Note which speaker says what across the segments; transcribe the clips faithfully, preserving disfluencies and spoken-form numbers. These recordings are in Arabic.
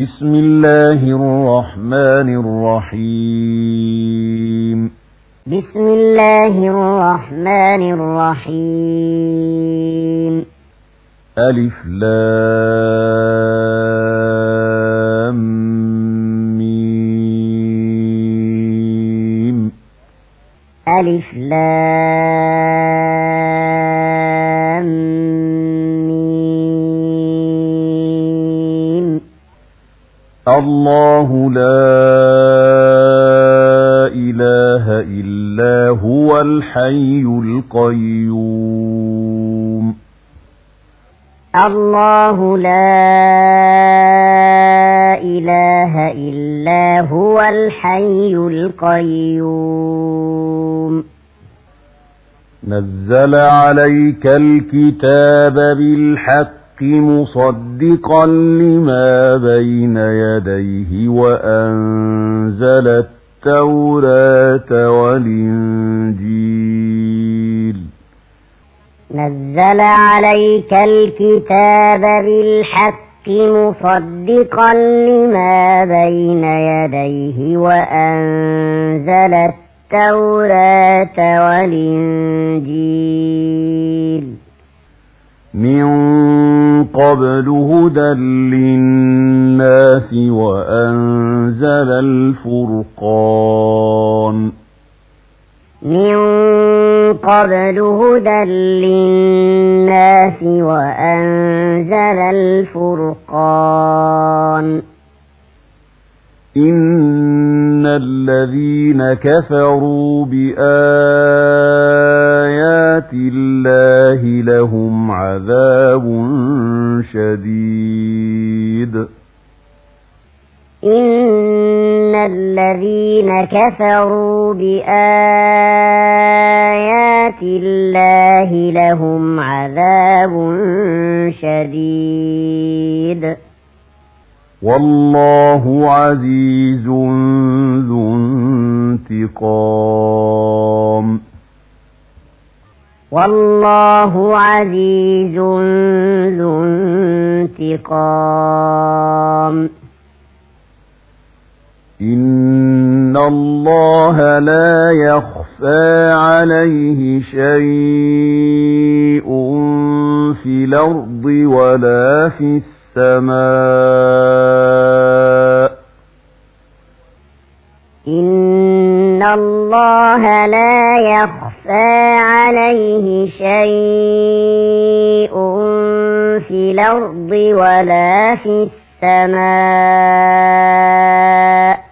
Speaker 1: بسم الله الرحمن الرحيم
Speaker 2: بسم الله الرحمن الرحيم
Speaker 1: ألف لام ميم
Speaker 2: ألف لام ميم
Speaker 1: الله لا إله إلا هو الحي القيوم
Speaker 2: الله لا إله إلا هو الحي القيوم
Speaker 1: نزل عليك الكتاب بالحق مصدقا لما بين يديه وأنزل التوراة والإنجيل
Speaker 2: نزل عليك الكتاب بالحق مصدقا لما بين يديه وأنزل التوراة والإنجيل
Speaker 1: من قبل هدى للناس وأنزل الفرقان
Speaker 2: من قبل هدى للناس وأنزل الفرقان
Speaker 1: إن الذين كفروا بآيات الله لهم عذاب شديد
Speaker 2: إن الذين كفروا بآيات الله لهم عذاب شديد
Speaker 1: والله عزيز ذو انتقام
Speaker 2: والله عزيز ذو انتقام
Speaker 1: إن الله لا يخفى عليه شيء في الأرض ولا في السماء
Speaker 2: إن الله لا يخفى عليه شيء في الأرض ولا في السماء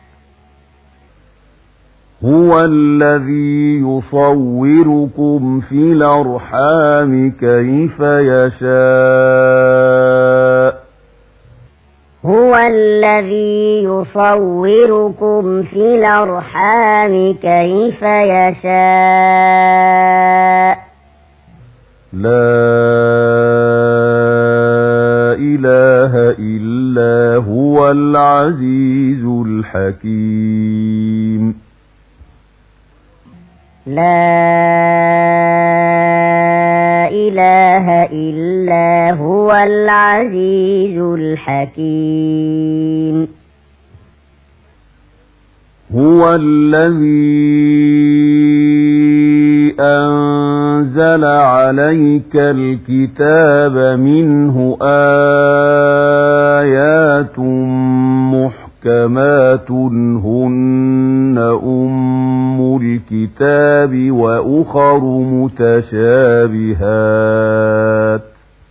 Speaker 1: هو الذي يصوركم في الأرحام كيف يشاء
Speaker 2: هو الذي يصوركم في الأرحام كيف يشاء
Speaker 1: لا إله إلا هو العزيز الحكيم
Speaker 2: لا إله إلا هو العزيز الحكيم
Speaker 1: هو الذي أنزل عليك الكتاب منه آيات محكمات هن أم الكتاب وأخر متشابهات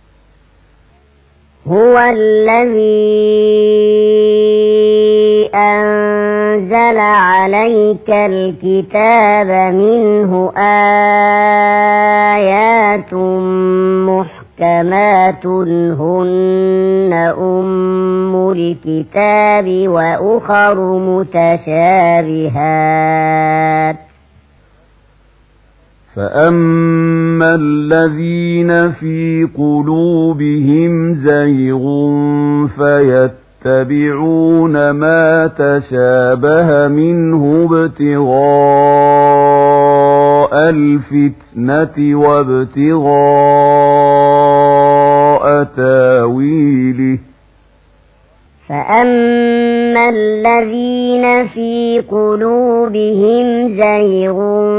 Speaker 2: هو الذي أنزل عليك الكتاب منه آيات محكمات هن أم الكتاب وأخر متشابهات
Speaker 1: فأما الذين في قلوبهم زيغ فيتبعون ما تشابه منه ابتغاء الفتنة وابتغاء تاويله
Speaker 2: فأما الذين في قلوبهم زيغ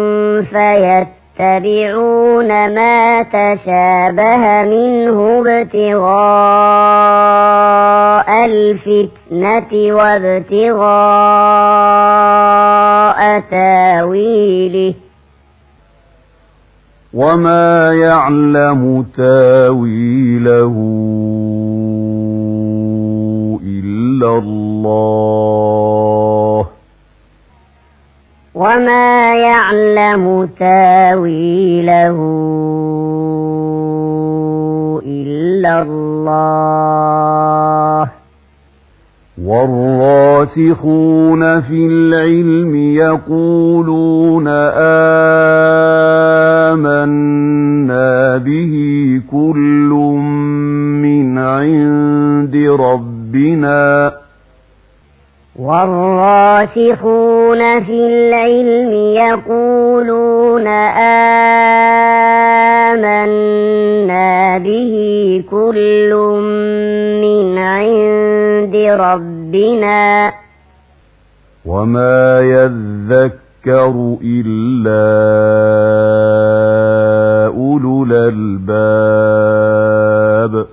Speaker 2: فيتبعون ما تشابه منه ابتغاء الفتنة وابتغاء تاويله
Speaker 1: وما يعلم تاويله إلا الله
Speaker 2: وما يعلم تاويله إلا الله
Speaker 1: والراسخون في العلم يقولون آمنا به كل من عند ربنا
Speaker 2: والراسخون في العلم يقولون آمنا به كل من عند ربنا
Speaker 1: وما يذكر إلا أولو الألباب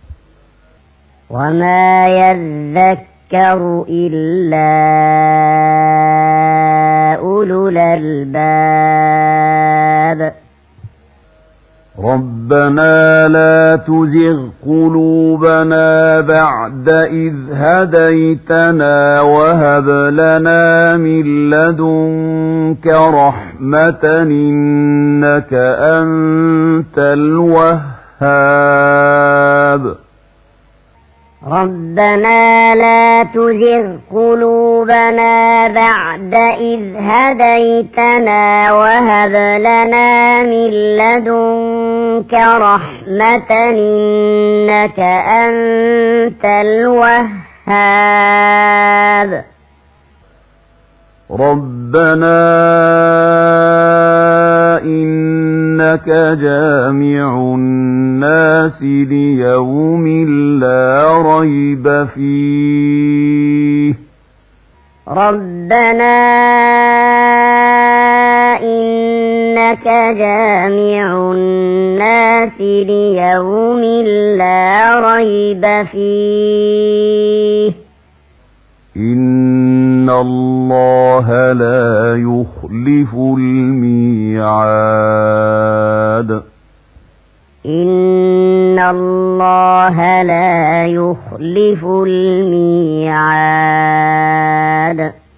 Speaker 2: وما يذكر إلا أولو الألباب
Speaker 1: ربنا لا تزغ قلوبنا بعد إذ هديتنا وهب لنا من لدنك رحمة إنك أنت الوهاب
Speaker 2: ربنا لا تزغ قلوبنا بعد إذ هديتنا وهب لنا من لدنك رحمة إنك أنت الوهاب
Speaker 1: ربنا إنك جامع الناس ليوم لا ريب فيه
Speaker 2: ربنا إنك جامع الناس ليوم لا ريب فيه
Speaker 1: إن الله لا يخلف الميعاد
Speaker 2: إن الله لا يخلف الميعاد